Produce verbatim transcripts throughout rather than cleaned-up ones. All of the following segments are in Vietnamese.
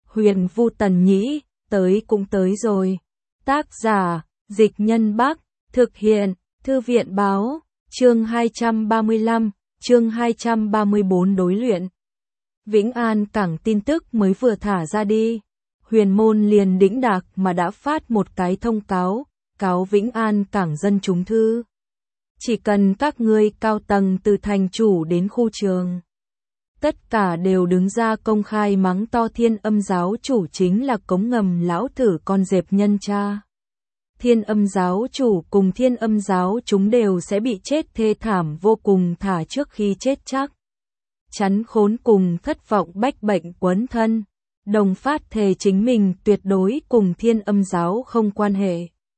Huyền Vu Tần Nhĩ, tới cũng tới rồi. Tác giả, Dịch Nhân Bắc, thực hiện, Thư viện Báo, chương hai trăm ba mươi lăm, chương hai trăm ba mươi bốn đối luyện. Vĩnh An Cảng tin tức mới vừa thả ra đi, Huyền Môn liền đĩnh đạc mà đã phát một cái thông cáo, cáo Vĩnh An Cảng dân chúng thư. Chỉ cần các ngươi cao tầng từ thành chủ đến khu trường, tất cả đều đứng ra công khai mắng to Thiên Âm giáo chủ chính là cống ngầm lão tử con dẹp nhân cha. Thiên Âm giáo chủ cùng Thiên Âm giáo chúng đều sẽ bị chết thê thảm vô cùng thả trước khi chết chắc. Chắn khốn cùng thất vọng bách bệnh quấn thân, đồng phát thề chính mình tuyệt đối cùng Thiên Âm giáo không quan hệ.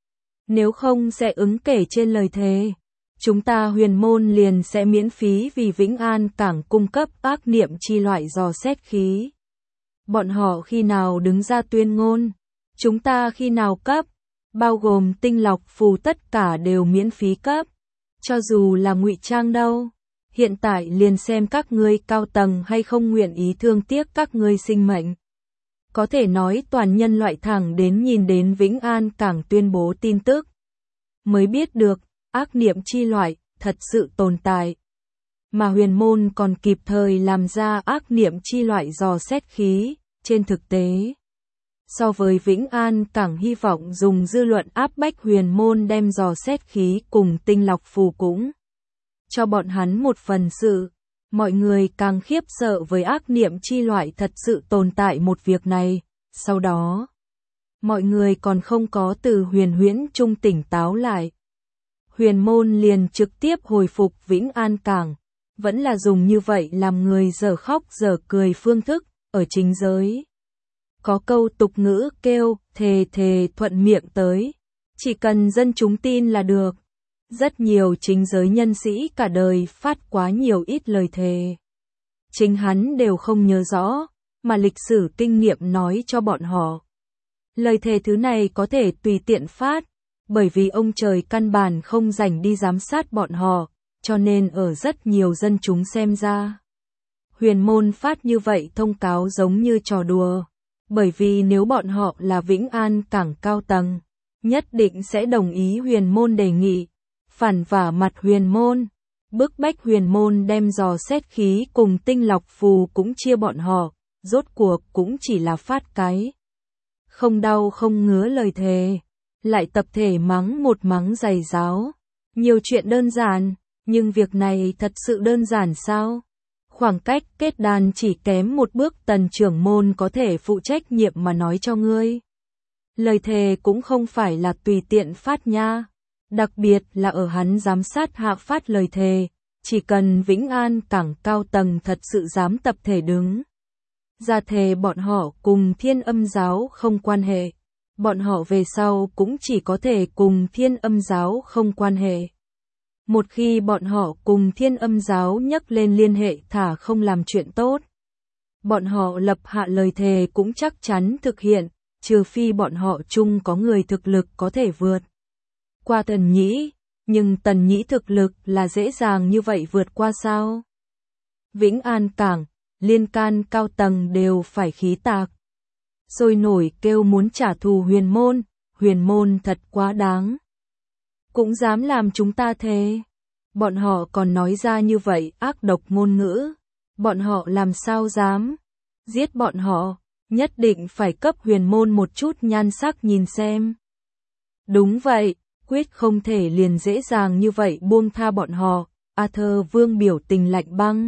Nếu không sẽ ứng kể trên lời thề, chúng ta Huyền Môn liền sẽ miễn phí vì Vĩnh An Cảng cung cấp ác niệm chi loại dò xét khí. Bọn họ khi nào đứng ra tuyên ngôn, chúng ta khi nào cấp, bao gồm tinh lọc phù tất cả đều miễn phí cấp. Cho dù là ngụy trang đâu, hiện tại liền xem các ngươi cao tầng hay không nguyện ý thương tiếc các ngươi sinh mệnh. Có thể nói toàn nhân loại thẳng đến nhìn đến Vĩnh An Cảng tuyên bố tin tức, mới biết được ác niệm chi loại thật sự tồn tại. Mà Huyền Môn còn kịp thời làm ra ác niệm chi loại dò xét khí, trên thực tế. So với Vĩnh An Cảng hy vọng dùng dư luận áp bách Huyền Môn đem dò xét khí cùng tinh lọc phù cũng cho bọn hắn một phần sự, mọi người càng khiếp sợ với ác niệm chi loại thật sự tồn tại một việc này. Sau đó, mọi người còn không có từ Huyền Huyễn trung tỉnh táo lại. Huyền Môn liền trực tiếp hồi phục Vĩnh An Cảng, vẫn là dùng như vậy làm người dở khóc dở cười phương thức, ở chính giới. Có câu tục ngữ kêu, thề thề thuận miệng tới, chỉ cần dân chúng tin là được. Rất nhiều chính giới nhân sĩ cả đời phát quá nhiều ít lời thề. Chính hắn đều không nhớ rõ, mà lịch sử kinh nghiệm nói cho bọn họ. Lời thề thứ này có thể tùy tiện phát, bởi vì ông trời căn bản không rảnh đi giám sát bọn họ, cho nên ở rất nhiều dân chúng xem ra. Huyền Môn phát như vậy thông cáo giống như trò đùa, bởi vì nếu bọn họ là Vĩnh An Cảng cao tầng, nhất định sẽ đồng ý Huyền Môn đề nghị, phản vả mặt Huyền Môn, bức bách Huyền Môn đem dò xét khí cùng tinh lọc phù cũng chia bọn họ, rốt cuộc cũng chỉ là phát cái. Không đau không ngứa lời thề, lại tập thể mắng một mắng giày giáo. Nhiều chuyện đơn giản, nhưng việc này thật sự đơn giản sao? Khoảng cách kết đàn chỉ kém một bước Tần trưởng môn có thể phụ trách nhiệm mà nói cho ngươi. Lời thề cũng không phải là tùy tiện phát nha. Đặc biệt là ở hắn giám sát hạ phát lời thề, chỉ cần Vĩnh An Cảng cao tầng thật sự dám tập thể đứng ra thề bọn họ cùng Thiên Âm giáo không quan hệ, bọn họ về sau cũng chỉ có thể cùng Thiên Âm giáo không quan hệ. Một khi bọn họ cùng Thiên Âm giáo nhắc lên liên hệ thả không làm chuyện tốt, bọn họ lập hạ lời thề cũng chắc chắn thực hiện, trừ phi bọn họ chung có người thực lực có thể vượt qua Tần Nhĩ, nhưng Tần Nhĩ thực lực là dễ dàng như vậy vượt qua sao? Vĩnh An Cảng, liên can cao tầng đều phải khí tạc. Sôi nổi kêu muốn trả thù Huyền Môn, Huyền Môn thật quá đáng. Cũng dám làm chúng ta thế. Bọn họ còn nói ra như vậy ác độc ngôn ngữ. Bọn họ làm sao dám? Giết bọn họ, nhất định phải cấp Huyền Môn một chút nhan sắc nhìn xem. Đúng vậy. Quyết không thể liền dễ dàng như vậy buông tha bọn họ. Arthur Vương biểu tình lạnh băng.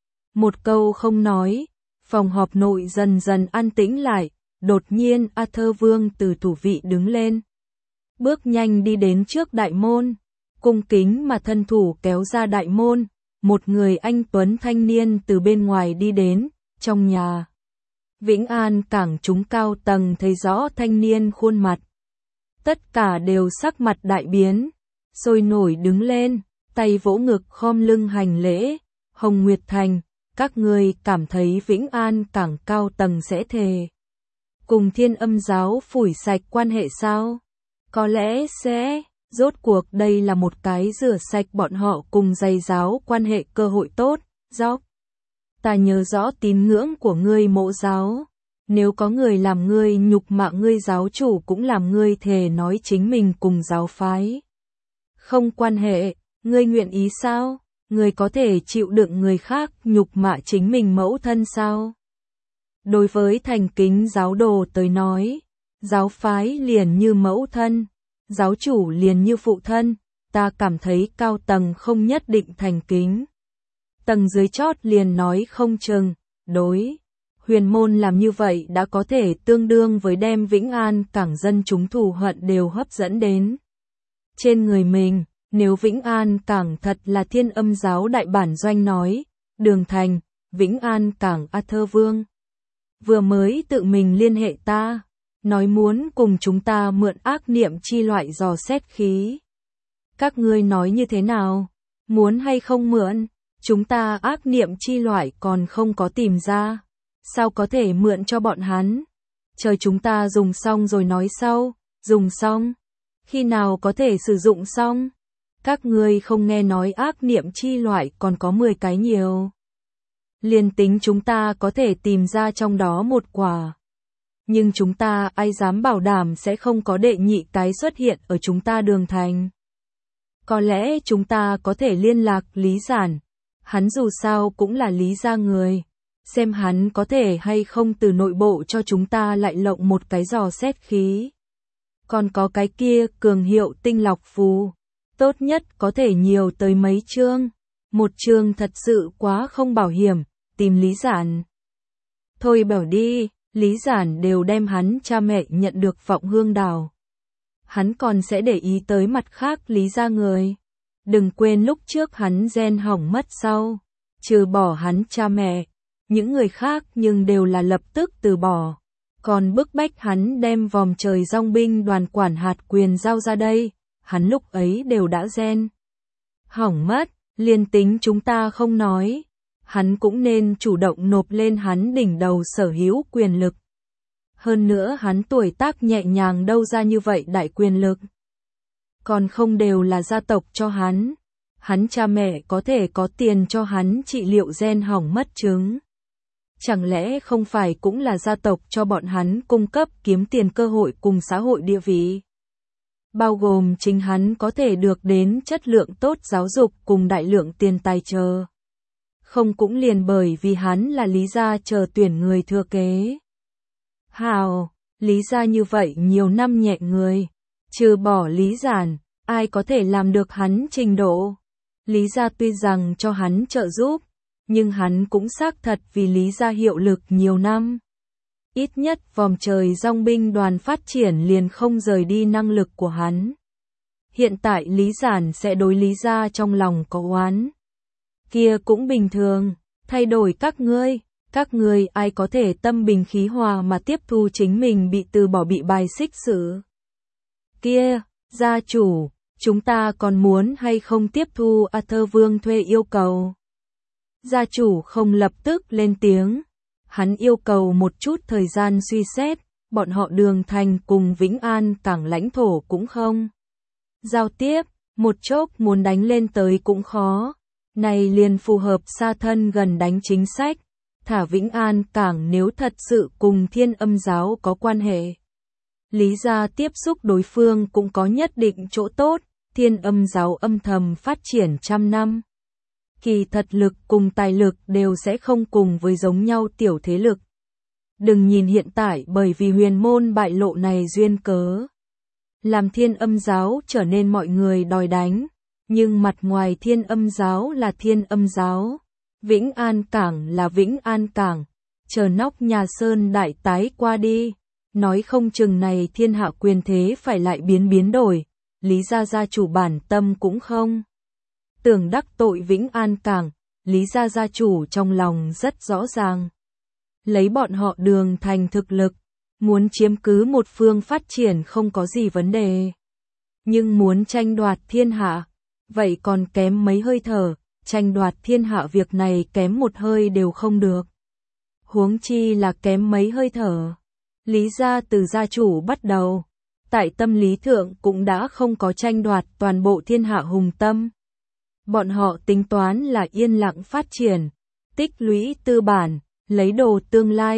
Một câu không nói, phòng họp nội dần dần an tĩnh lại, đột nhiên Arthur Vương từ thủ vị đứng lên. Bước nhanh đi đến trước đại môn, cung kính mà thân thủ kéo ra đại môn, một người anh tuấn thanh niên từ bên ngoài đi đến, trong nhà. Vĩnh An Cảng chúng cao tầng thấy rõ thanh niên khuôn mặt. Tất cả đều sắc mặt đại biến, sôi nổi đứng lên, tay vỗ ngực khom lưng hành lễ. Hồng Nguyệt Thành, các ngươi cảm thấy Vĩnh An Cảng cao tầng sẽ thề cùng Thiên Âm giáo phủi sạch quan hệ sao? Có lẽ sẽ, rốt cuộc đây là một cái rửa sạch bọn họ cùng giày giáo quan hệ cơ hội tốt. Dốc, ta nhớ rõ tín ngưỡng của ngươi Mộ giáo, Nếu có người làm ngươi nhục mạ ngươi giáo chủ cũng làm ngươi thề nói chính mình cùng giáo phái không quan hệ, ngươi nguyện ý sao? Ngươi có thể chịu đựng người khác nhục mạ chính mình mẫu thân sao? Đối với thành kính giáo đồ tới nói, giáo phái liền như mẫu thân, giáo chủ liền như phụ thân, ta cảm thấy cao tầng không nhất định thành kính. Tầng dưới chót liền nói không chừng, đối. Huyền môn làm như vậy đã có thể tương đương với đem Vĩnh An cảng dân chúng thù hận đều hấp dẫn đến trên người mình. Nếu Vĩnh An cảng thật là Thiên Âm giáo đại bản doanh nói, Đường Thành, Vĩnh An cảng A Thơ Vương vừa mới tự mình liên hệ ta, nói muốn cùng chúng ta mượn ác niệm chi loại dò xét khí. Các ngươi nói như thế nào? Muốn hay không mượn? Chúng ta ác niệm chi loại còn không có tìm ra. Sao có thể mượn cho bọn hắn? Chờ chúng ta dùng xong rồi nói sau, dùng xong. Khi nào có thể sử dụng xong? Các ngươi không nghe nói ác niệm chi loại còn có mười cái nhiều. Liền tính chúng ta có thể tìm ra trong đó một quả. Nhưng chúng ta ai dám bảo đảm sẽ không có đệ nhị cái xuất hiện ở chúng ta Đường Thành. Có lẽ chúng ta có thể liên lạc Lý Giản. Hắn dù sao cũng là Lý gia người. Xem hắn có thể hay không từ nội bộ cho chúng ta lại lộng một cái dò xét khí. Còn có cái kia cường hiệu tinh lọc phù. Tốt nhất có thể nhiều tới mấy chương. Một chương thật sự quá không bảo hiểm, tìm Lý Giản. Thôi bảo đi, Lý Giản đều đem hắn cha mẹ nhận được Vọng Hương Đảo. Hắn còn sẽ để ý tới mặt khác Lý gia người. Đừng quên lúc trước hắn gen hỏng mất sau. Trừ bỏ hắn cha mẹ, những người khác nhưng đều là lập tức từ bỏ. Còn bức bách hắn đem vòm trời dòng binh đoàn quản hạt quyền giao ra đây. Hắn lúc ấy đều đã gen hỏng mất, liền tính chúng ta không nói, hắn cũng nên chủ động nộp lên hắn đỉnh đầu sở hữu quyền lực. Hơn nữa hắn tuổi tác nhẹ nhàng đâu ra như vậy đại quyền lực. Còn không đều là gia tộc cho hắn, hắn cha mẹ có thể có tiền cho hắn trị liệu gen hỏng mất chứng. Chẳng lẽ không phải cũng là gia tộc cho bọn hắn cung cấp kiếm tiền cơ hội cùng xã hội địa vị? Bao gồm chính hắn có thể được đến chất lượng tốt giáo dục cùng đại lượng tiền tài chờ. Không cũng liền bởi vì hắn là Lý gia chờ tuyển người thừa kế. Hào, Lý gia như vậy nhiều năm nhẹ người, trừ bỏ Lý Giản, ai có thể làm được hắn trình độ. Lý gia tuy rằng cho hắn trợ giúp, nhưng hắn cũng xác thật vì Lý gia hiệu lực nhiều năm. Ít nhất vòm trời dòng binh đoàn phát triển liền không rời đi năng lực của hắn. Hiện tại Lý Giản sẽ đối Lý gia trong lòng có oán. Kia cũng bình thường, thay đổi các ngươi, các ngươi ai có thể tâm bình khí hòa mà tiếp thu chính mình bị từ bỏ bị bài xích xử. Kia, gia chủ, chúng ta còn muốn hay không tiếp thu A Thơ Vương thuê yêu cầu? Gia chủ không lập tức lên tiếng. Hắn yêu cầu một chút thời gian suy xét, bọn họ Đường Thành cùng Vĩnh An cảng lãnh thổ cũng không giao tiếp, một chốc muốn đánh lên tới cũng khó. Này liền phù hợp xa thân gần đánh chính sách, thả Vĩnh An cảng nếu thật sự cùng Thiên Âm giáo có quan hệ. Lý gia tiếp xúc đối phương cũng có nhất định chỗ tốt, Thiên Âm giáo âm thầm phát triển trăm năm. Kỳ thật lực cùng tài lực đều sẽ không cùng với giống nhau tiểu thế lực. Đừng nhìn hiện tại bởi vì huyền môn bại lộ này duyên cớ. Làm Thiên Âm giáo trở nên mọi người đòi đánh. Nhưng mặt ngoài Thiên Âm giáo là Thiên Âm giáo. Vĩnh An cảng là Vĩnh An cảng. Chờ nóc nhà sơn đại tái qua đi. Nói không chừng này thiên hạ quyền thế phải lại biến biến đổi. Lý gia gia chủ bản tâm cũng không tưởng đắc tội Vĩnh An cảng, Lý gia gia chủ trong lòng rất rõ ràng. Lấy bọn họ Đường Thành thực lực, muốn chiếm cứ một phương phát triển không có gì vấn đề. Nhưng muốn tranh đoạt thiên hạ, vậy còn kém mấy hơi thở, tranh đoạt thiên hạ việc này kém một hơi đều không được. Huống chi là kém mấy hơi thở. Lý gia từ gia chủ bắt đầu, tại tâm lý thượng cũng đã không có tranh đoạt toàn bộ thiên hạ hùng tâm. Bọn họ tính toán là yên lặng phát triển, tích lũy tư bản, lấy đồ tương lai,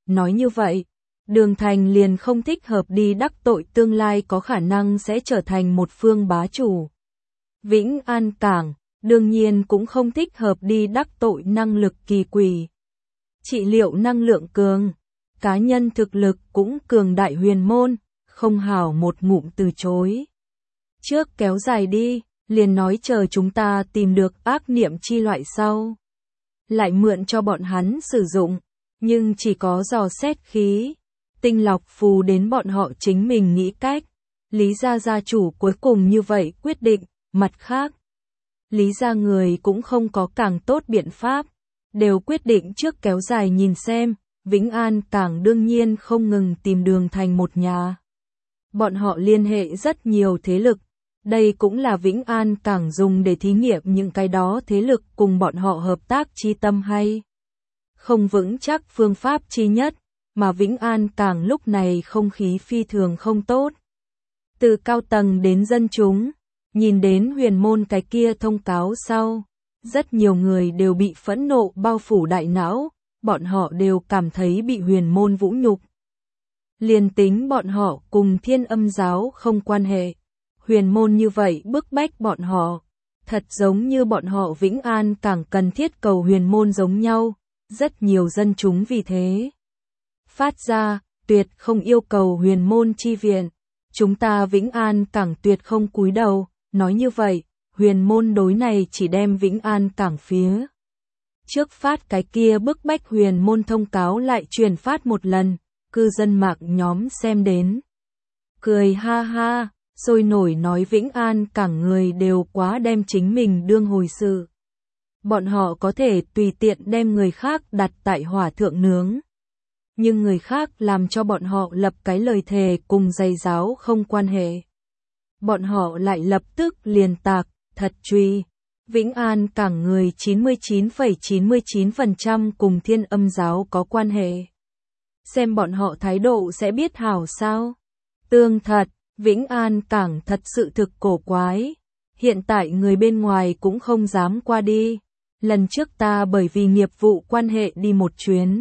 nói như vậy, Đường Thành liền không thích hợp đi đắc tội tương lai có khả năng sẽ trở thành một phương bá chủ. Vĩnh An Cảng, đương nhiên cũng không thích hợp đi đắc tội năng lực kỳ quỷ. Trị liệu năng lượng cường, cá nhân thực lực cũng cường đại huyền môn, không hảo một ngụm từ chối. Trước kéo dài đi, liền nói chờ chúng ta tìm được ác niệm chi loại sau. Lại mượn cho bọn hắn sử dụng, nhưng chỉ có dò xét khí. Tinh lọc phù đến bọn họ chính mình nghĩ cách. Lý gia gia chủ cuối cùng như vậy quyết định, mặt khác. Lý gia người cũng không có càng tốt biện pháp, đều quyết định trước kéo dài nhìn xem, Vĩnh An Cảng đương nhiên không ngừng tìm Đường Thành một nhà. Bọn họ liên hệ rất nhiều thế lực, đây cũng là Vĩnh An Cảng dùng để thí nghiệm những cái đó thế lực cùng bọn họ hợp tác chi tâm hay. Không vững chắc phương pháp chi nhất, mà Vĩnh An Cảng lúc này không khí phi thường không tốt. Từ cao tầng đến dân chúng, nhìn đến huyền môn cái kia thông cáo sau, rất nhiều người đều bị phẫn nộ bao phủ đại não, bọn họ đều cảm thấy bị huyền môn vũ nhục. Liền tính bọn họ cùng Thiên Âm giáo không quan hệ, huyền môn như vậy bức bách bọn họ, thật giống như bọn họ Vĩnh An Cảng cần thiết cầu huyền môn giống nhau, rất nhiều dân chúng vì thế. Phát ra, tuyệt không yêu cầu huyền môn chi viện, chúng ta Vĩnh An Cảng tuyệt không cúi đầu, nói như vậy, huyền môn đối này chỉ đem Vĩnh An Cảng phía. Trước phát cái kia bức bách huyền môn thông cáo lại truyền phát một lần, cư dân mạng nhóm xem đến. Cười ha ha, sôi nổi nói Vĩnh An Cảng người đều quá đem chính mình đương hồi sự. Bọn họ có thể tùy tiện đem người khác đặt tại hỏa thượng nướng. Nhưng người khác làm cho bọn họ lập cái lời thề cùng giày giáo không quan hệ. Bọn họ lại lập tức liền tạc, thật truy. Vĩnh An Cảng người chín mươi chín phẩy chín mươi chín phần trăm cùng Thiên Âm giáo có quan hệ. Xem bọn họ thái độ sẽ biết hảo sao. Tương thật, Vĩnh An Cảng thật sự thực cổ quái. Hiện tại người bên ngoài cũng không dám qua đi. Lần trước ta bởi vì nghiệp vụ quan hệ đi một chuyến.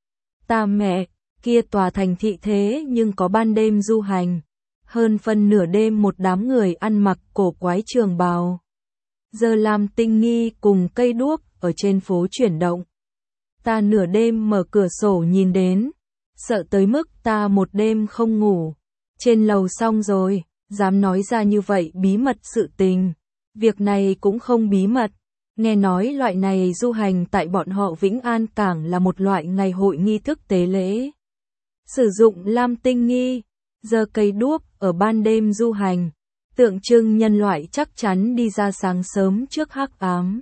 Ta mẹ, kia tòa thành thị thế nhưng có ban đêm du hành. Hơn phân nửa đêm một đám người ăn mặc cổ quái trường bào. Giờ làm tinh nghi cùng cây đuốc ở trên phố chuyển động. Ta nửa đêm mở cửa sổ nhìn đến. Sợ tới mức ta một đêm không ngủ. Trên lầu xong rồi, dám nói ra như vậy bí mật sự tình. Việc này cũng không bí mật. Nghe nói loại này du hành tại bọn họ Vĩnh An Cảng là một loại ngày hội nghi thức tế lễ. Sử dụng lam tinh nghi, giờ cây đuốc ở ban đêm du hành, tượng trưng nhân loại chắc chắn đi ra sáng sớm trước hắc ám.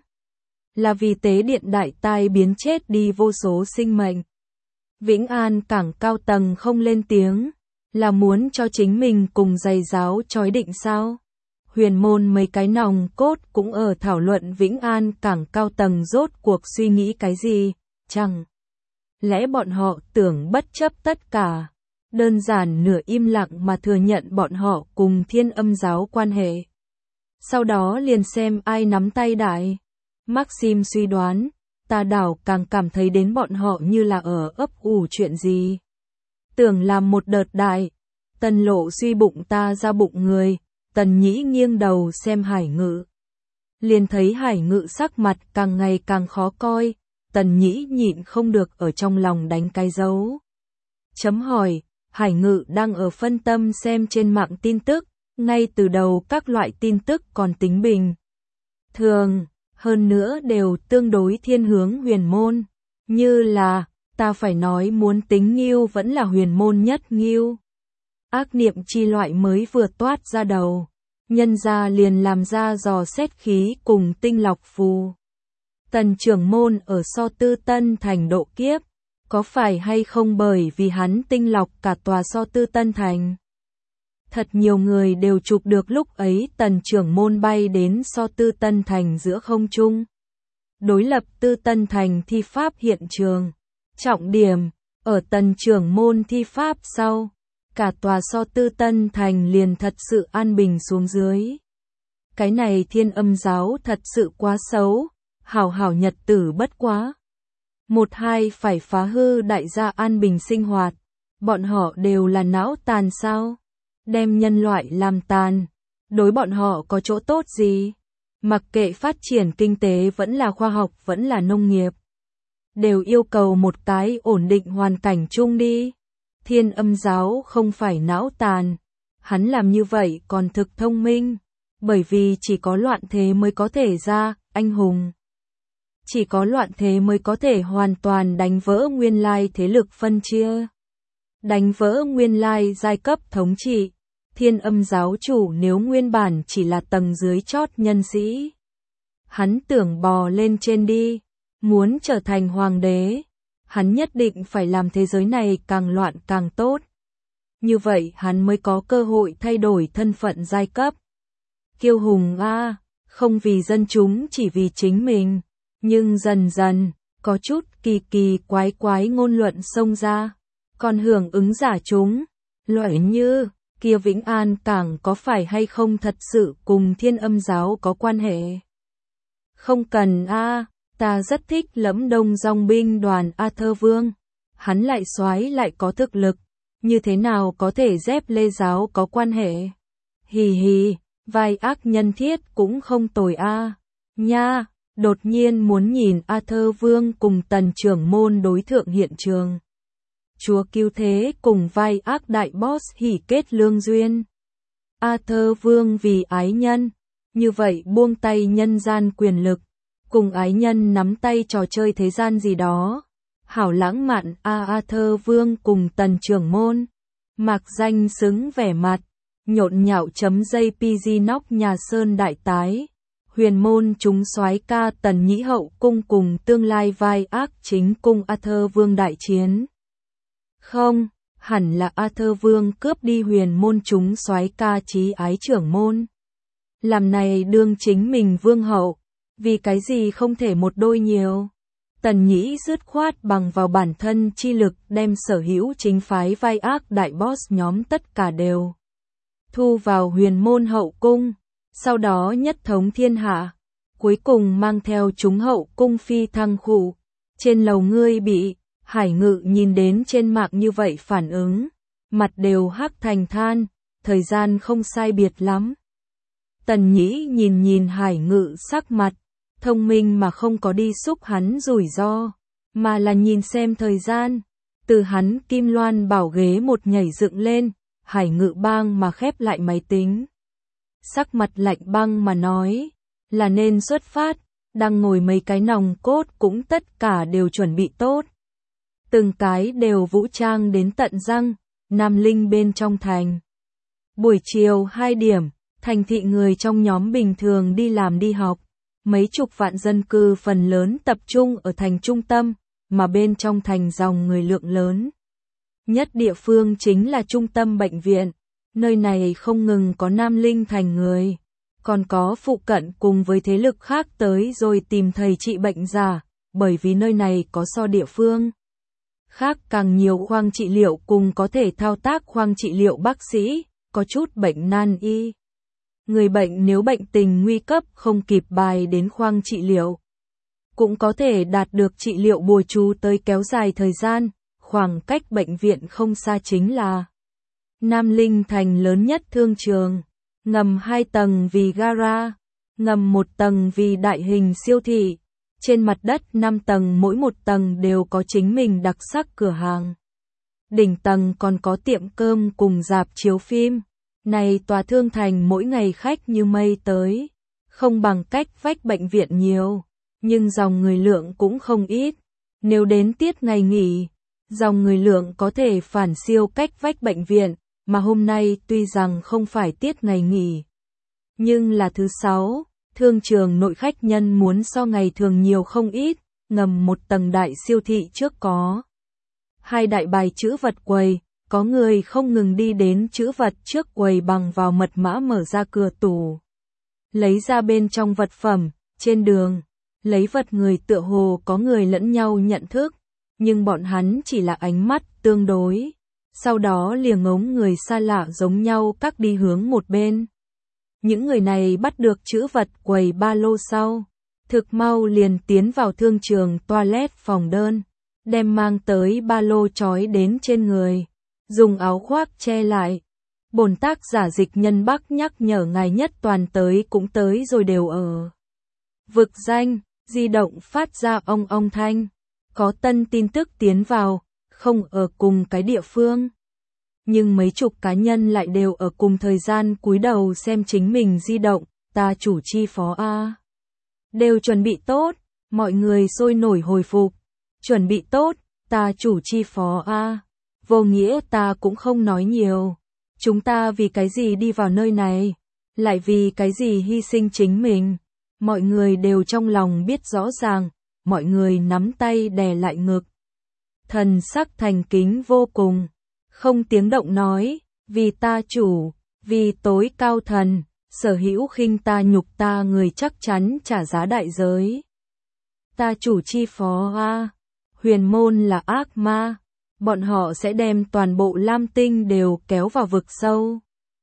Là vì tế điện đại tai biến chết đi vô số sinh mệnh. Vĩnh An Cảng cao tầng không lên tiếng, là muốn cho chính mình cùng giày giáo chói định sao? Huyền môn mấy cái nòng cốt cũng ở thảo luận Vĩnh An Cảng cao tầng rốt cuộc suy nghĩ cái gì, chẳng lẽ bọn họ tưởng bất chấp tất cả, đơn giản nửa im lặng mà thừa nhận bọn họ cùng Thiên Âm giáo quan hệ. Sau đó liền xem ai nắm tay đại. Maxim suy đoán, ta đảo càng cảm thấy đến bọn họ như là ở ấp ủ chuyện gì. Tưởng làm một đợt đại, Tần Lộ suy bụng ta ra bụng người. Tần Nhĩ nghiêng đầu xem Hải Ngự. Liền thấy Hải Ngự sắc mặt càng ngày càng khó coi, Tần Nhĩ nhịn không được ở trong lòng đánh cái dấu. Chấm hỏi, Hải Ngự đang ở phân tâm xem trên mạng tin tức, ngay từ đầu các loại tin tức còn tính bình. Thường, hơn nữa đều tương đối thiên hướng huyền môn, như là, ta phải nói muốn tính nghiêu vẫn là huyền môn nhất nghiêu. Ác niệm chi loại mới vừa toát ra đầu, nhân ra liền làm ra dò xét khí cùng tinh lọc phù. Tần trưởng môn ở So Tư Tân Thành độ kiếp, có phải hay không bởi vì hắn tinh lọc cả tòa So Tư Tân Thành? Thật nhiều người đều chụp được lúc ấy tần trưởng môn bay đến So Tư Tân Thành giữa không trung. Đối lập Tư Tân Thành thi pháp hiện trường. Trọng điểm, ở tần trưởng môn thi pháp sau. Cả tòa So Tư Tân Thành liền thật sự an bình xuống dưới. Cái này Thiên Âm giáo thật sự quá xấu, hảo hảo nhật tử bất quá. một hai phải phá hư đại gia an bình sinh hoạt. Bọn họ đều là não tàn sao? Đem nhân loại làm tàn. Đối bọn họ có chỗ tốt gì? Mặc kệ phát triển kinh tế vẫn là khoa học vẫn là nông nghiệp. Đều yêu cầu một cái ổn định hoàn cảnh chung đi. Thiên Âm giáo không phải não tàn. Hắn làm như vậy còn thực thông minh. Bởi vì chỉ có loạn thế mới có thể ra, anh hùng. Chỉ có loạn thế mới có thể hoàn toàn đánh vỡ nguyên lai thế lực phân chia. Đánh vỡ nguyên lai giai cấp thống trị. Thiên Âm giáo chủ nếu nguyên bản chỉ là tầng dưới chót nhân sĩ. Hắn tưởng bò lên trên đi. Muốn trở thành hoàng đế. Hắn nhất định phải làm thế giới này càng loạn càng tốt. Như vậy hắn mới có cơ hội thay đổi thân phận giai cấp. Kiêu hùng a, không vì dân chúng chỉ vì chính mình. Nhưng dần dần, có chút kỳ kỳ quái quái ngôn luận xông ra. Còn hưởng ứng giả chúng, loại như, kia Vĩnh An Cảng có phải hay không thật sự cùng Thiên Âm giáo có quan hệ? Không cần a, ta rất thích Lẫm Đông dòng binh đoàn Arthur Vương. Hắn lại soái lại có thực lực, như thế nào có thể dép Lê giáo có quan hệ? Hì hì, vai ác nhân thiết cũng không tồi a. Nha, đột nhiên muốn nhìn Arthur Vương cùng Tần trưởng môn đối thượng hiện trường. Chúa cứu thế cùng vai ác đại boss hỉ kết lương duyên. Arthur Vương vì ái nhân, như vậy buông tay nhân gian quyền lực, cùng ái nhân nắm tay trò chơi thế gian gì đó. Hảo lãng mạn a Arthur Vương cùng Tần trưởng môn. Mạc danh xứng vẻ mặt, nhộn nhạo chấm jpg nóc nhà sơn đại tái. Huyền môn chúng soái ca Tần Nhĩ hậu cung cùng tương lai vai ác chính cung Arthur Vương đại chiến. Không, hẳn là Arthur Vương cướp đi huyền môn chúng soái ca chí ái trưởng môn. Làm này đương chính mình vương hậu, vì cái gì không thể một đôi nhiều. Tần Nhĩ dứt khoát bằng vào bản thân chi lực đem sở hữu chính phái vai ác đại boss nhóm tất cả đều thu vào huyền môn hậu cung, sau đó nhất thống thiên hạ, cuối cùng mang theo chúng hậu cung phi thăng khụ. Trên lầu ngươi bị Hải Ngự nhìn đến trên mạng như vậy phản ứng, mặt đều hắc thành than, thời gian không sai biệt lắm. Tần Nhĩ nhìn nhìn Hải Ngự sắc mặt, thông minh mà không có đi xúc hắn rủi ro, mà là nhìn xem thời gian. Từ hắn kim loan bảo ghế một nhảy dựng lên, Hải Ngự bang mà khép lại máy tính. Sắc mặt lạnh băng mà nói, là nên xuất phát, đang ngồi mấy cái nòng cốt cũng tất cả đều chuẩn bị tốt. Từng cái đều vũ trang đến tận răng, Nam Linh bên trong thành. Buổi chiều hai điểm, thành thị người trong nhóm bình thường đi làm đi học. Mấy chục vạn dân cư phần lớn tập trung ở thành trung tâm, mà bên trong thành dòng người lượng lớn. Nhất địa phương chính là trung tâm bệnh viện, nơi này không ngừng có Nam Linh thành người, còn có phụ cận cùng với thế lực khác tới rồi tìm thầy trị bệnh giả, bởi vì nơi này có so địa phương khác càng nhiều khoang trị liệu cùng có thể thao tác khoang trị liệu bác sĩ, có chút bệnh nan y. Người bệnh nếu bệnh tình nguy cấp không kịp bài đến khoang trị liệu, cũng có thể đạt được trị liệu bùa chú tới kéo dài thời gian, khoảng cách bệnh viện không xa chính là Nam Linh thành lớn nhất thương trường, ngầm hai tầng vì gara, ngầm một tầng vì đại hình siêu thị, trên mặt đất năm tầng mỗi một tầng đều có chính mình đặc sắc cửa hàng. Đỉnh tầng còn có tiệm cơm cùng rạp chiếu phim. Này tòa thương thành mỗi ngày khách như mây tới, không bằng cách vách bệnh viện nhiều, nhưng dòng người lượng cũng không ít. Nếu đến tiết ngày nghỉ, dòng người lượng có thể phản siêu cách vách bệnh viện, mà hôm nay tuy rằng không phải tiết ngày nghỉ, nhưng là thứ sáu, thương trường nội khách nhân muốn so ngày thường nhiều không ít, ngầm một tầng đại siêu thị trước có hai đại bài chữ vật quầy. Có người không ngừng đi đến chữ vật trước quầy bằng vào mật mã mở ra cửa tủ, lấy ra bên trong vật phẩm. Trên đường, lấy vật người tựa hồ có người lẫn nhau nhận thức, nhưng bọn hắn chỉ là ánh mắt tương đối, sau đó lìa ngống người xa lạ giống nhau các đi hướng một bên. Những người này bắt được chữ vật quầy ba lô sau, thực mau liền tiến vào thương trường toilet phòng đơn, đem mang tới ba lô trói đến trên người, dùng áo khoác che lại. Bổn tác giả Dịch Nhân Bắc nhắc nhở ngài nhất toàn tới cũng tới rồi đều ở vực danh, di động phát ra ong ong thanh, có tân tin tức tiến vào, không ở cùng cái địa phương. Nhưng mấy chục cá nhân lại đều ở cùng thời gian cúi đầu xem chính mình di động, ta chủ chi phó A. Đều chuẩn bị tốt, mọi người sôi nổi hồi phục, chuẩn bị tốt, ta chủ chi phó A. Vô nghĩa ta cũng không nói nhiều. Chúng ta vì cái gì đi vào nơi này, lại vì cái gì hy sinh chính mình. Mọi người đều trong lòng biết rõ ràng, mọi người nắm tay đè lại ngực. Thần sắc thành kính vô cùng, không tiếng động nói, vì ta chủ, vì tối cao thần, sở hữu khinh ta nhục ta người chắc chắn trả giá đại giới. Ta chủ chi phó A, huyền môn là ác ma. Bọn họ sẽ đem toàn bộ Lam Tinh đều kéo vào vực sâu.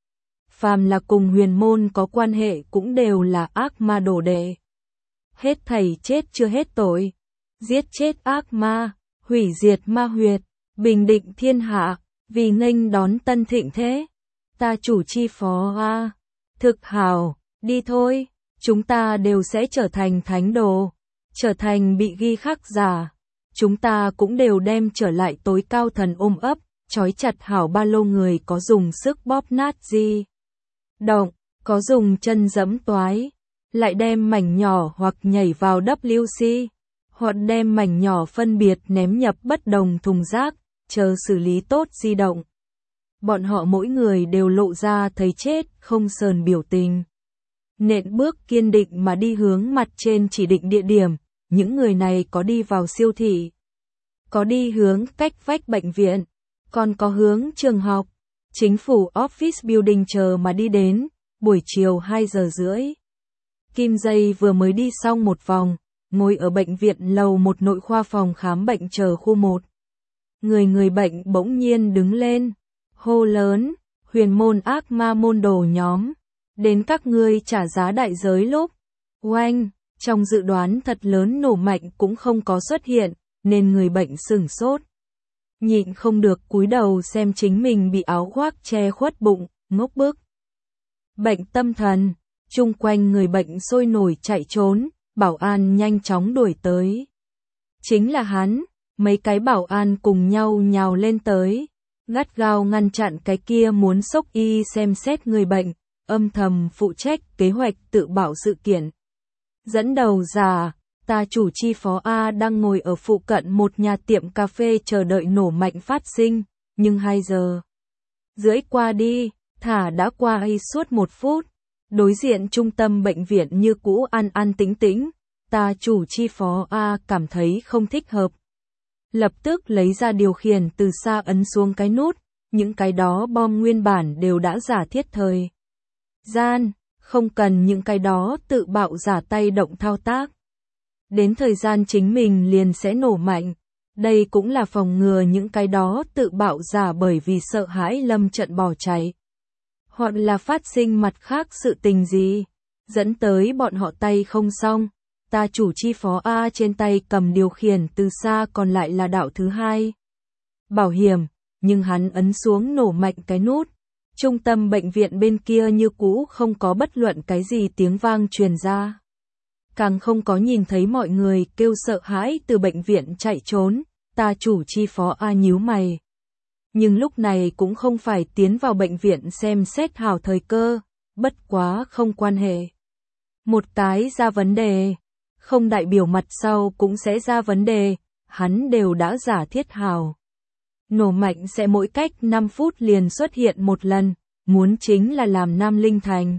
Phàm là cùng huyền môn có quan hệ cũng đều là ác ma đồ đệ. Hết thảy chết chưa hết tội. Giết chết ác ma, hủy diệt ma huyệt, bình định thiên hạ, vì nghênh đón tân thịnh thế. Ta chủ chi phó A. Thực hào, đi thôi, chúng ta đều sẽ trở thành thánh đồ, trở thành bị ghi khắc giả. Chúng ta cũng đều đem trở lại tối cao thần ôm ấp, trói chặt hảo ba lô người có dùng sức bóp nát gì. Động, có dùng chân giẫm toái, lại đem mảnh nhỏ hoặc nhảy vào W C, hoặc đem mảnh nhỏ phân biệt ném nhập bất đồng thùng rác, chờ xử lý tốt di động. Bọn họ mỗi người đều lộ ra thấy chết không sờn biểu tình. Nện bước kiên định mà đi hướng mặt trên chỉ định địa điểm. Những người này có đi vào siêu thị, có đi hướng cách vách bệnh viện, còn có hướng trường học, chính phủ office building chờ mà đi đến, buổi chiều hai giờ rưỡi. Kim Dây vừa mới đi xong một vòng, ngồi ở bệnh viện lầu một nội khoa phòng khám bệnh chờ khu một. Người người bệnh bỗng nhiên đứng lên, hô lớn, huyền môn ác ma môn đồ nhóm, đến các ngươi trả giá đại giới lúc. Oanh! Trong dự đoán thật lớn nổ mạnh cũng không có xuất hiện, nên người bệnh sửng sốt. Nhịn không được cúi đầu xem chính mình bị áo khoác che khuất bụng, ngốc bức. Bệnh tâm thần, chung quanh người bệnh sôi nổi chạy trốn, bảo an nhanh chóng đuổi tới. Chính là hắn, mấy cái bảo an cùng nhau nhào lên tới, gắt gao ngăn chặn cái kia muốn xốc y xem xét người bệnh, âm thầm phụ trách kế hoạch tự bảo sự kiện. Dẫn đầu giả, ta chủ chi phó A đang ngồi ở phụ cận một nhà tiệm cà phê chờ đợi nổ mạnh phát sinh, nhưng hai giờ rưỡi qua đi, thả đã qua ấy suốt một phút. Đối diện trung tâm bệnh viện như cũ an an tĩnh tĩnh, ta chủ chi phó A cảm thấy không thích hợp. Lập tức lấy ra điều khiển từ xa ấn xuống cái nút, những cái đó bom nguyên bản đều đã giả thiết thời gian. Không cần những cái đó tự bạo giả tay động thao tác. Đến thời gian chính mình liền sẽ nổ mạnh. Đây cũng là phòng ngừa những cái đó tự bạo giả bởi vì sợ hãi lâm trận bỏ chạy. Hoặc là phát sinh mặt khác sự tình gì. Dẫn tới bọn họ tay không xong. Ta chủ chi phó A trên tay cầm điều khiển từ xa còn lại là đạo thứ hai. Bảo hiểm, nhưng hắn ấn xuống nổ mạnh cái nút. Trung tâm bệnh viện bên kia như cũ không có bất luận cái gì tiếng vang truyền ra. Càng không có nhìn thấy mọi người kêu sợ hãi từ bệnh viện chạy trốn, ta chủ chi phó A nhíu mày. Nhưng lúc này cũng không phải tiến vào bệnh viện xem xét hảo thời cơ, bất quá không quan hệ. Một cái ra vấn đề, không đại biểu mặt sau cũng sẽ ra vấn đề, hắn đều đã giả thiết hảo. Nổ mạnh sẽ mỗi cách năm phút liền xuất hiện một lần, muốn chính là làm Nam Linh Thành.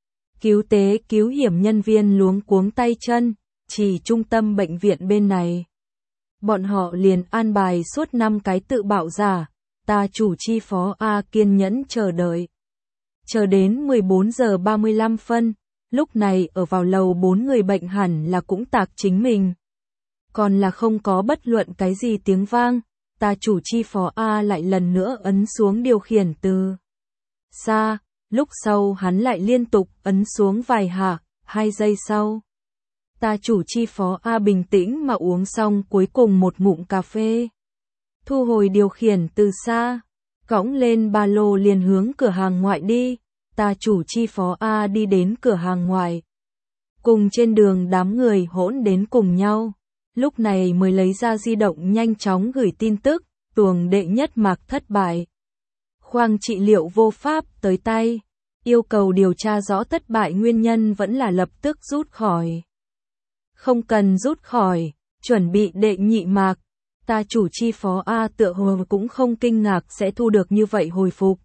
Cứu tế cứu hiểm nhân viên luống cuống tay chân, chỉ trung tâm bệnh viện bên này. Bọn họ liền an bài suốt năm cái tự bạo giả, ta chủ chi phó A kiên nhẫn chờ đợi. Chờ đến mười bốn giờ ba mươi lăm phân, lúc này ở vào lầu bốn người bệnh hẳn là cũng tạc chính mình. Còn là không có bất luận cái gì tiếng vang. Ta chủ chi phó A lại lần nữa ấn xuống điều khiển từ xa, lúc sau hắn lại liên tục ấn xuống vài hạ, hai giây sau. Ta chủ chi phó A bình tĩnh mà uống xong cuối cùng một ngụm cà phê. Thu hồi điều khiển từ xa, cõng lên ba lô liền hướng cửa hàng ngoại đi. Ta chủ chi phó A đi đến cửa hàng ngoại. Cùng trên đường đám người hỗn đến cùng nhau. Lúc này mới lấy ra di động nhanh chóng gửi tin tức, tuồng đệ nhất mạc thất bại. Khoang trị liệu vô pháp tới tay. Yêu cầu điều tra rõ thất bại nguyên nhân vẫn là lập tức rút khỏi. Không cần rút khỏi, chuẩn bị đệ nhị mạc. Ta chủ chi phó A tựa hồ cũng không kinh ngạc sẽ thu được như vậy hồi phục.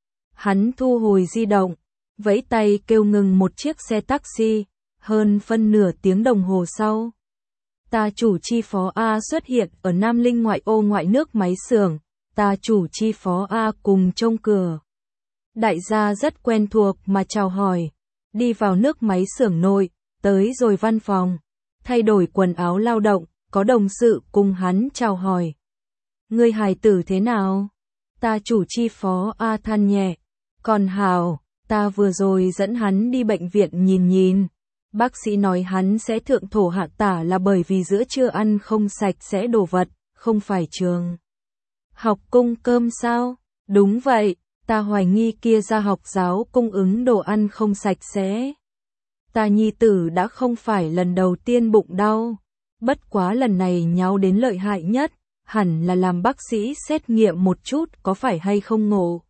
Hắn thu hồi di động, vẫy tay kêu ngừng một chiếc xe taxi, hơn phân nửa tiếng đồng hồ sau. Ta chủ chi phó A xuất hiện ở Nam Linh ngoại ô ngoại nước máy xưởng, ta chủ chi phó A cùng trông cửa. Đại gia rất quen thuộc mà chào hỏi, đi vào nước máy xưởng nội, tới rồi văn phòng, thay đổi quần áo lao động, có đồng sự cùng hắn chào hỏi. Người hài tử thế nào? Ta chủ chi phó A than nhẹ, còn hào, ta vừa rồi dẫn hắn đi bệnh viện nhìn nhìn. Bác sĩ nói hắn sẽ thượng thổ hạ tả là bởi vì giữa trưa ăn không sạch sẽ đồ vật, không phải trường học cung cơm sao? Đúng vậy, ta hoài nghi kia ra học giáo cung ứng đồ ăn không sạch sẽ. Ta nhi tử đã không phải lần đầu tiên bụng đau, bất quá lần này nháo đến lợi hại nhất, hẳn là làm bác sĩ xét nghiệm một chút có phải hay không ngộ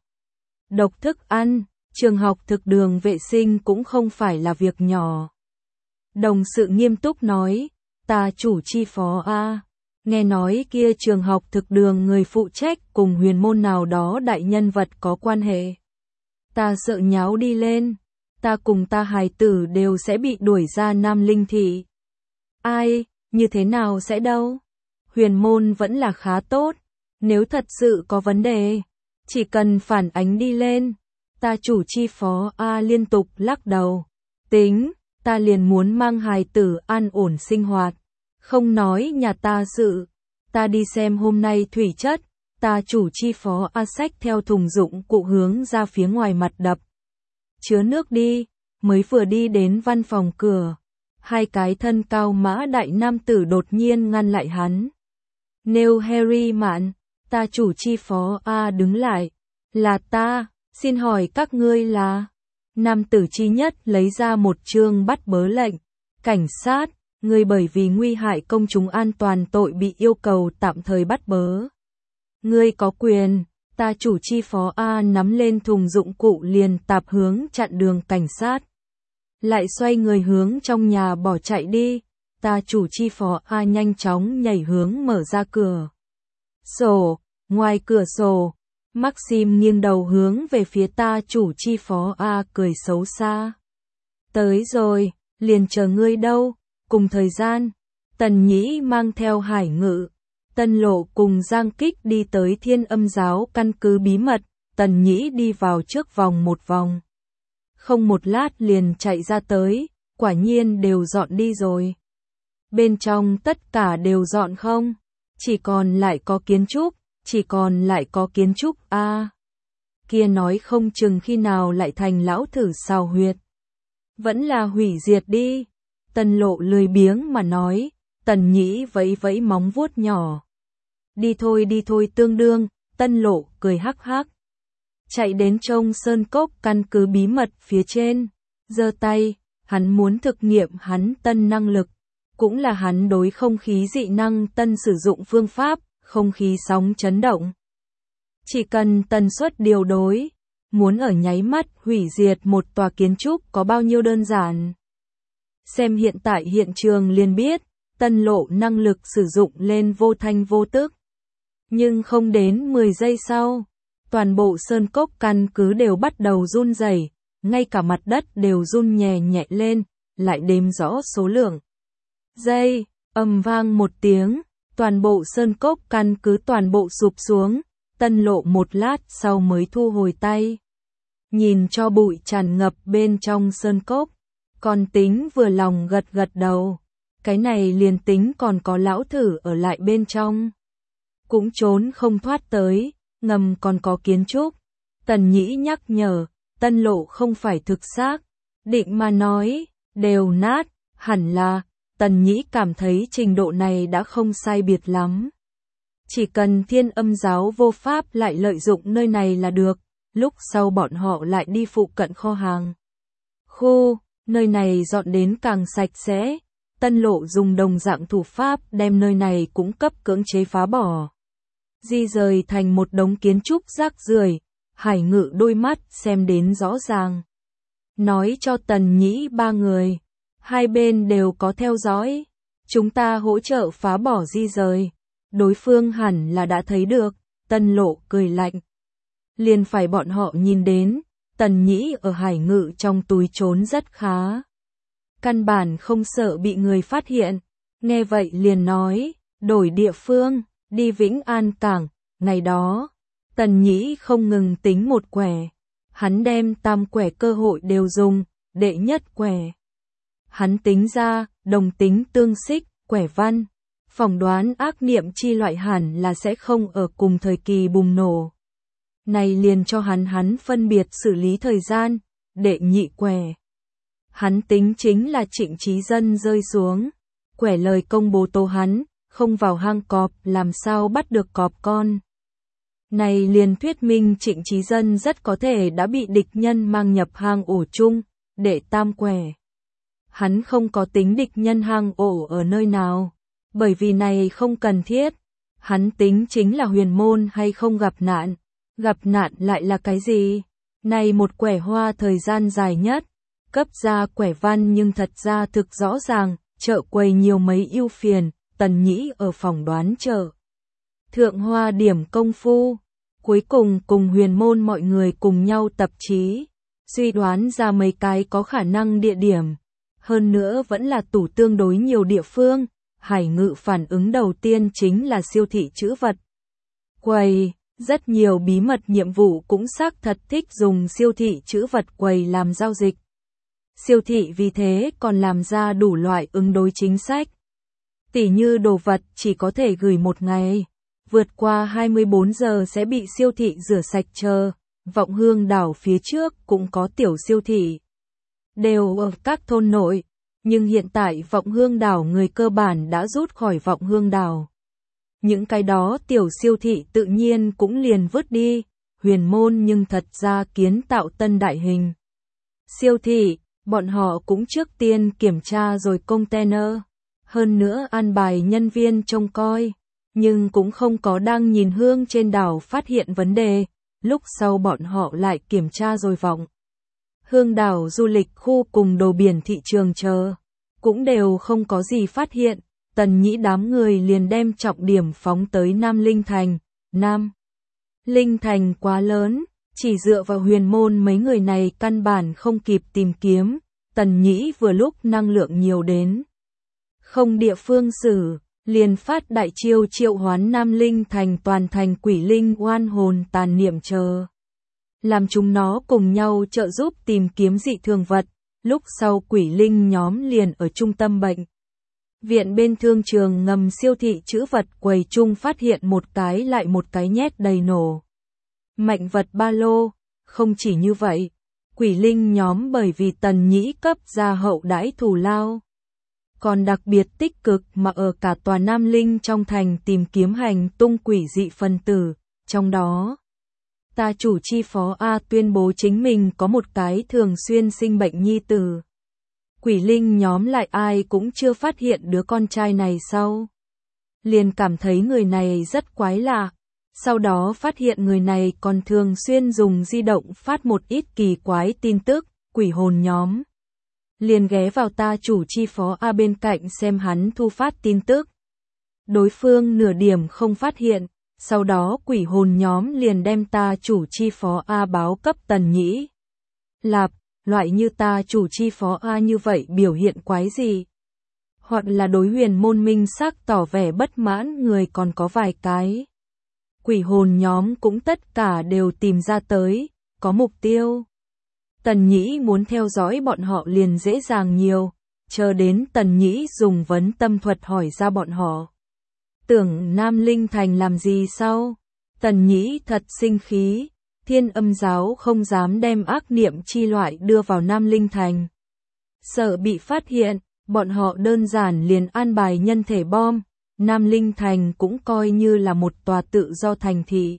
độc thức ăn, trường học thực đường vệ sinh cũng không phải là việc nhỏ. Đồng sự nghiêm túc nói, ta chủ chi phó A, nghe nói kia trường học thực đường người phụ trách cùng huyền môn nào đó đại nhân vật có quan hệ. Ta sợ nháo đi lên, ta cùng ta hài tử đều sẽ bị đuổi ra Nam Linh thị. Ai, như thế nào sẽ đâu? Huyền môn vẫn là khá tốt, nếu thật sự có vấn đề, chỉ cần phản ánh đi lên. Ta chủ chi phó A liên tục lắc đầu, tính, ta liền muốn mang hài tử an ổn sinh hoạt, không nói nhà ta sự, ta đi xem hôm nay thủy chất, ta chủ chi phó A xách theo thùng dụng cụ hướng ra phía ngoài mặt đập. Chứa nước đi, mới vừa đi đến văn phòng cửa, hai cái thân cao mã đại nam tử đột nhiên ngăn lại hắn. Nêu Harry mạn, ta chủ chi phó A đứng lại, là ta, xin hỏi các ngươi là... Nam tử chi nhất lấy ra một chương bắt bớ lệnh. Cảnh sát, người bởi vì nguy hại công chúng an toàn tội bị yêu cầu tạm thời bắt bớ. Ngươi có quyền, ta chủ chi phó A nắm lên thùng dụng cụ liền tạp hướng chặn đường cảnh sát. Lại xoay người hướng trong nhà bỏ chạy đi, ta chủ chi phó A nhanh chóng nhảy hướng mở ra cửa sổ, ngoài cửa sổ. Maxim nghiêng đầu hướng về phía ta chủ chi phó A cười xấu xa. Tới rồi, liền chờ ngươi đâu, cùng thời gian, Tần Nhĩ mang theo Hải Ngự, Tân Lộ cùng Giang Kích đi tới Thiên Âm giáo căn cứ bí mật, Tần Nhĩ đi vào trước vòng một vòng. Không một lát liền chạy ra tới, quả nhiên đều dọn đi rồi. Bên trong tất cả đều dọn không, chỉ còn lại có kiến trúc. Chỉ còn lại có kiến trúc A. À, kia nói không chừng khi nào lại thành lão thử xào huyệt. Vẫn là hủy diệt đi. Tân Lộ lười biếng mà nói. Tần Nhĩ vẫy vẫy móng vuốt nhỏ. Đi thôi đi thôi tương đương. Tân Lộ cười hắc hắc. Chạy đến trông sơn cốc căn cứ bí mật phía trên. Giơ tay. Hắn muốn thực nghiệm hắn tân năng lực. Cũng là hắn đối không khí dị năng tân sử dụng phương pháp. Không khí sóng chấn động. Chỉ cần tần suất điều đối, muốn ở nháy mắt hủy diệt một tòa kiến trúc có bao nhiêu đơn giản. Xem hiện tại hiện trường liền biết, Tân Lộ năng lực sử dụng lên vô thanh vô tức. Nhưng không đến mười giây sau, toàn bộ sơn cốc căn cứ đều bắt đầu run rẩy, ngay cả mặt đất đều run nhẹ nhẹ lên, lại đếm rõ số lượng. Giây, ầm vang một tiếng. Toàn bộ sơn cốc căn cứ toàn bộ sụp xuống, Tân Lộ một lát sau mới thu hồi tay. Nhìn cho bụi tràn ngập bên trong sơn cốc, còn tính vừa lòng gật gật đầu. Cái này liền tính còn có lão thử ở lại bên trong. Cũng trốn không thoát tới, ngầm còn có kiến trúc. Tần Nhĩ nhắc nhở, Tân Lộ không phải thực xác. Định mà nói, đều nát, hẳn là, Tần Nhĩ cảm thấy trình độ này đã không sai biệt lắm. Chỉ cần Thiên Âm giáo vô pháp lại lợi dụng nơi này là được, lúc sau bọn họ lại đi phụ cận kho hàng. Khu, nơi này dọn đến càng sạch sẽ, Tân Lộ dùng đồng dạng thủ pháp đem nơi này cũng cấp cưỡng chế phá bỏ. Di rời thành một đống kiến trúc rác rưởi, Hải Ngự đôi mắt xem đến rõ ràng. Nói cho Tần Nhĩ ba người, hai bên đều có theo dõi, chúng ta hỗ trợ phá bỏ di rời. Đối phương hẳn là đã thấy được, Tân Lộ cười lạnh. Liền phải bọn họ nhìn đến, Tần Nhĩ ở Hải Ngự trong túi trốn rất khá. Căn bản không sợ bị người phát hiện, nghe vậy liền nói, đổi địa phương, đi Vĩnh An Cảng, ngày đó. Tần Nhĩ không ngừng tính một quẻ, hắn đem tam quẻ cơ hội đều dùng, đệ nhất quẻ. Hắn tính ra, đồng tính tương xích, quẻ văn. Phỏng đoán ác niệm chi loại hẳn là sẽ không ở cùng thời kỳ bùng nổ. Này liền cho hắn hắn phân biệt xử lý thời gian, đệ nhị quẻ. Hắn tính chính là Trịnh Chí Dân rơi xuống. Quẻ lời công bố tố hắn, không vào hang cọp làm sao bắt được cọp con. Này liền thuyết minh Trịnh Chí Dân rất có thể đã bị địch nhân mang nhập hang ổ chung, đệ tam quẻ. Hắn không có tính địch nhân hang ổ ở nơi nào. Bởi vì này không cần thiết, hắn tính chính là huyền môn hay không gặp nạn, gặp nạn lại là cái gì? Này một quẻ hoa thời gian dài nhất, cấp ra quẻ văn nhưng thật ra thực rõ ràng, chợ quầy nhiều mấy ưu phiền, Tần Nhĩ ở phòng đoán chợ. Thượng hoa điểm công phu, cuối cùng cùng huyền môn mọi người cùng nhau tập trí, suy đoán ra mấy cái có khả năng địa điểm, hơn nữa vẫn là tủ tương đối nhiều địa phương. Hải Ngự phản ứng đầu tiên chính là siêu thị trữ vật quầy, rất nhiều bí mật nhiệm vụ cũng xác thật thích dùng siêu thị trữ vật quầy làm giao dịch. Siêu thị vì thế còn làm ra đủ loại ứng đối chính sách. Tỉ như đồ vật chỉ có thể gửi một ngày, vượt qua hai mươi bốn giờ sẽ bị siêu thị rửa sạch chờ, Vọng Hương đảo phía trước cũng có tiểu siêu thị. Đều ở các thôn nội. Nhưng hiện tại Vọng Hương đảo người cơ bản đã rút khỏi Vọng Hương đảo. Những cái đó tiểu siêu thị tự nhiên cũng liền vứt đi, huyền môn nhưng thật ra kiến tạo tân đại hình. Siêu thị, bọn họ cũng trước tiên kiểm tra rồi container, hơn nữa an bài nhân viên trông coi, nhưng cũng không có đang nhìn Hương trên đảo phát hiện vấn đề, lúc sau bọn họ lại kiểm tra rồi Vọng Hương đảo du lịch khu cùng đồ biển thị trường chờ, cũng đều không có gì phát hiện, Tần Nhĩ đám người liền đem trọng điểm phóng tới Nam Linh Thành. Nam Linh Thành quá lớn, chỉ dựa vào huyền môn mấy người này căn bản không kịp tìm kiếm, Tần Nhĩ vừa lúc năng lượng nhiều đến. Không địa phương xử, liền phát đại chiêu triệu hoán Nam Linh Thành toàn thành quỷ linh oan hồn tàn niệm chờ. Làm chúng nó cùng nhau trợ giúp tìm kiếm dị thường vật, lúc sau quỷ linh nhóm liền ở trung tâm bệnh viện bên thương trường ngầm siêu thị trữ vật quầy chung phát hiện một cái lại một cái nhét đầy nổ mạnh vật ba lô. Không chỉ như vậy, quỷ linh nhóm bởi vì Tần Nhĩ cấp ra hậu đãi thù lao, còn đặc biệt tích cực mà ở cả tòa Nam Linh trong thành tìm kiếm hành tung quỷ dị phân tử, trong đó ta chủ chi phó A tuyên bố chính mình có một cái thường xuyên sinh bệnh nhi tử. Quỷ linh nhóm lại ai cũng chưa phát hiện đứa con trai này sau. Liền cảm thấy người này rất quái lạ. Sau đó phát hiện người này còn thường xuyên dùng di động phát một ít kỳ quái tin tức, quỷ hồn nhóm. Liền ghé vào ta chủ chi phó A bên cạnh xem hắn thu phát tin tức. Đối phương nửa điểm không phát hiện. Sau đó quỷ hồn nhóm liền đem ta chủ chi phó A báo cấp Tần Nhĩ. Lạp, loại như ta chủ chi phó A như vậy biểu hiện quái gì? Hoặc là đối huyền môn minh xác tỏ vẻ bất mãn người còn có vài cái. Quỷ hồn nhóm cũng tất cả đều tìm ra tới, có mục tiêu. Tần Nhĩ muốn theo dõi bọn họ liền dễ dàng nhiều, chờ đến Tần Nhĩ dùng vấn tâm thuật hỏi ra bọn họ. Tưởng Nam Linh Thành làm gì sao? Tần Nhĩ thật sinh khí, Thiên Âm giáo không dám đem ác niệm chi loại đưa vào Nam Linh Thành. Sợ bị phát hiện, Bọn họ đơn giản liền an bài nhân thể bom, Nam Linh Thành cũng coi như là một tòa tự do thành thị.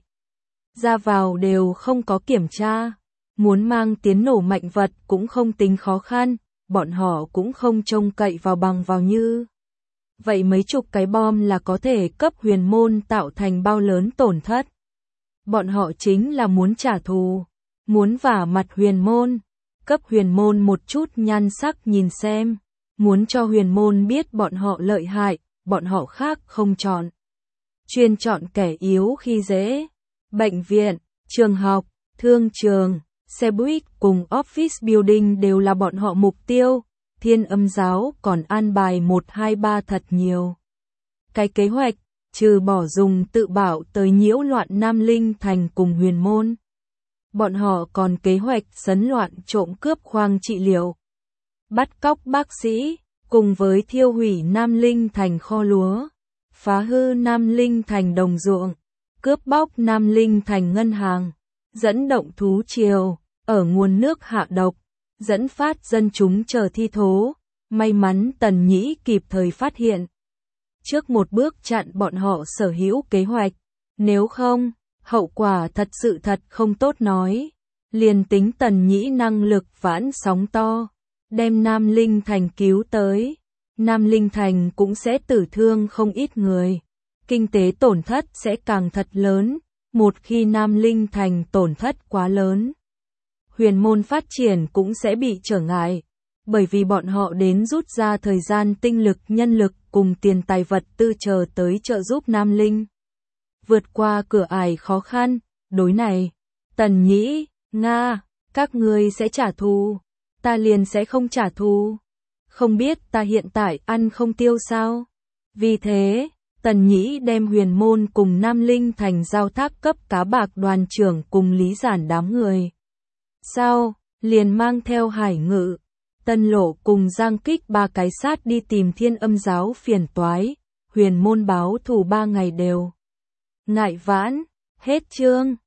Ra vào đều không có kiểm tra, muốn mang tiến nổ mạnh vật cũng không tính khó khăn, bọn họ cũng không trông cậy vào bằng vào như. Vậy mấy chục cái bom là có thể cấp huyền môn tạo thành bao lớn tổn thất. Bọn họ chính là muốn trả thù, muốn vả mặt huyền môn, cấp huyền môn một chút nhan sắc nhìn xem, muốn cho huyền môn biết bọn họ lợi hại, bọn họ khác không chọn. Chuyên chọn kẻ yếu khi dễ. Bệnh viện, trường học, thương trường, xe buýt cùng office building đều là bọn họ mục tiêu. Thiên Âm giáo còn an bài một hai ba thật nhiều. Cái kế hoạch, trừ bỏ dùng tự bảo tới nhiễu loạn Nam Linh Thành cùng huyền môn. Bọn họ còn kế hoạch sấn loạn trộm cướp khoang trị liệu. Bắt cóc bác sĩ, cùng với thiêu hủy Nam Linh Thành kho lúa. Phá hư Nam Linh Thành đồng ruộng. Cướp bóc Nam Linh Thành ngân hàng. Dẫn động thú triều, ở nguồn nước hạ độc. Dẫn phát dân chúng chờ thi thố, may mắn Tần Nhĩ kịp thời phát hiện. Trước một bước chặn bọn họ sở hữu kế hoạch, nếu không, hậu quả thật sự thật không tốt nói. Liền tính Tần Nhĩ năng lực vãn sóng to, đem Nam Linh Thành cứu tới, Nam Linh Thành cũng sẽ tử thương không ít người. Kinh tế tổn thất sẽ càng thật lớn, một khi Nam Linh Thành tổn thất quá lớn. Huyền môn phát triển cũng sẽ bị trở ngại, bởi vì bọn họ đến rút ra thời gian tinh lực nhân lực cùng tiền tài vật tư chờ tới trợ giúp Nam Linh. Vượt qua cửa ải khó khăn, đối này, Tần Nhĩ, Nga, các ngươi sẽ trả thù, ta liền sẽ không trả thù. Không biết ta hiện tại ăn không tiêu sao? Vì thế, Tần Nhĩ đem huyền môn cùng Nam Linh Thành giao thác cấp cá bạc đoàn trưởng cùng lý giản đám người. Sau, liền mang theo Hải Ngự, Tân Lộ cùng Giang Kích ba cái sát đi tìm Thiên Âm giáo phiền toái, huyền môn báo thù ba ngày đều. Ngại vãn, hết chương.